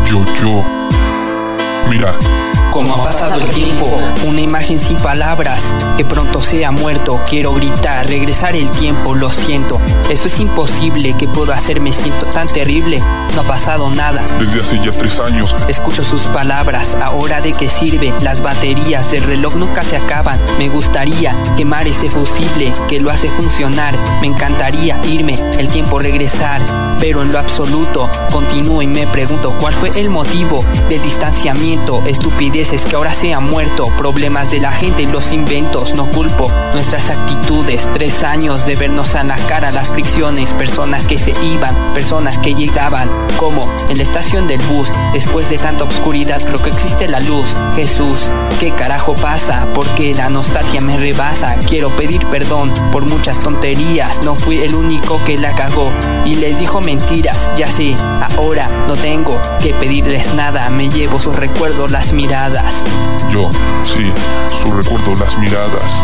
Yo. Mira. Como ha pasado el tiempo, una imagen sin palabras, que pronto sea muerto. Quiero gritar, regresar el tiempo, lo siento. Esto es imposible, ¿qué puedo hacer? Me siento tan terrible. No ha pasado nada. Desde hace ya 3 años. Escucho sus palabras, ¿ahora de qué sirve? Las baterías del reloj nunca se acaban. Me gustaría quemar ese fusible que lo hace funcionar. Me encantaría irme, el tiempo regresar, pero en lo absoluto continúo y me pregunto ¿cuál fue el motivo de distanciamiento? Estupideces que ahora se han muerto, problemas de la gente y los inventos. No culpo nuestras actitudes, 3 años de vernos a la cara, las fricciones, personas que se iban, personas que llegaban, como en la estación del bus. Después de tanta oscuridad creo que existe la luz. Jesús, ¿qué carajo pasa? Porque la nostalgia me rebasa. Quiero pedir perdón por muchas tonterías, no fui el único que la cagó y les dijo mentiras, ya sé, ahora no tengo que pedirles nada. Me llevo sus recuerdos, las miradas. Yo, sí, su recuerdo, las miradas.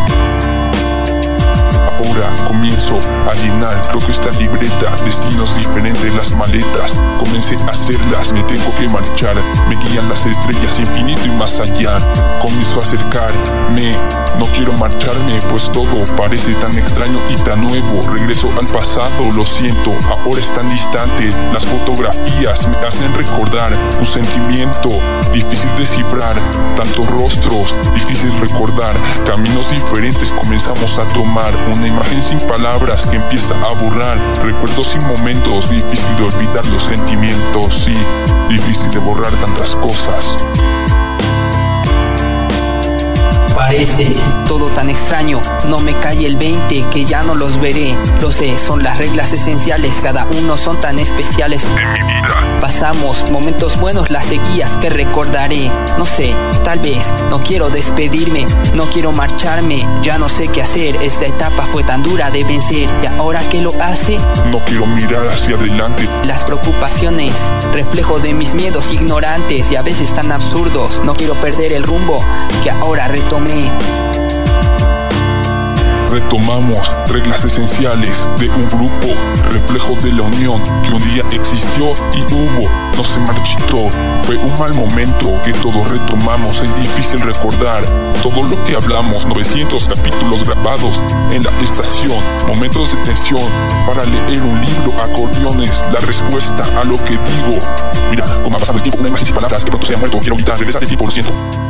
Ahora comienzo a llenar, creo que esta libreta, destinos diferentes, las maletas. Comencé a hacerlas, me tengo que marchar. Me guían las estrellas, infinito y más allá. Comienzo a acercarme, no quiero marcharme, pues todo parece tan extraño y tan nuevo. Regreso al pasado, lo siento, ahora es tan distante. Las fotografías me hacen recordar un sentimiento difícil de descifrar. Tantos rostros, difícil recordar. Caminos diferentes comenzamos a tomar. Una imagen sin palabras que empieza a borrar recuerdos y momentos. Difícil de olvidar los sentimientos, sí, difícil de borrar tantas cosas. Parece todo tan extraño, no me cae el 20, que ya no los veré. Lo sé, son las reglas esenciales, cada uno son tan especiales en mi vida. Pasamos momentos buenos, las sequías que recordaré. No sé, tal vez, no quiero despedirme, no quiero marcharme, ya no sé qué hacer. Esta etapa fue tan dura de vencer, y ahora que lo hace, no quiero mirar hacia adelante. Las preocupaciones, reflejo de mis miedos ignorantes y a veces tan absurdos. No quiero perder el rumbo que ahora retomé. Retomamos reglas esenciales de un grupo, reflejo de la unión que un día existió y hubo, no se marchitó. Fue un mal momento que todos retomamos, es difícil recordar todo lo que hablamos. 900 capítulos grabados en la estación, momentos de tensión para leer un libro, acordeones, la respuesta a lo que digo. Mira, como ha pasado el tiempo, una imagen sin palabras que pronto se ha muerto. Quiero gritar, regresar el tiempo, lo siento.